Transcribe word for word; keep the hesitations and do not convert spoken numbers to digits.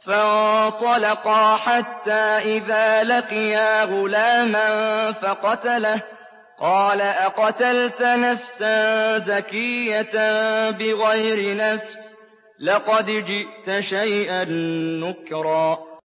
فانطلقا حتى إذا لقيا غلاما فقتله قال أقتلت نفسا زكية بغير نفس لقد جئت شيئا نكرا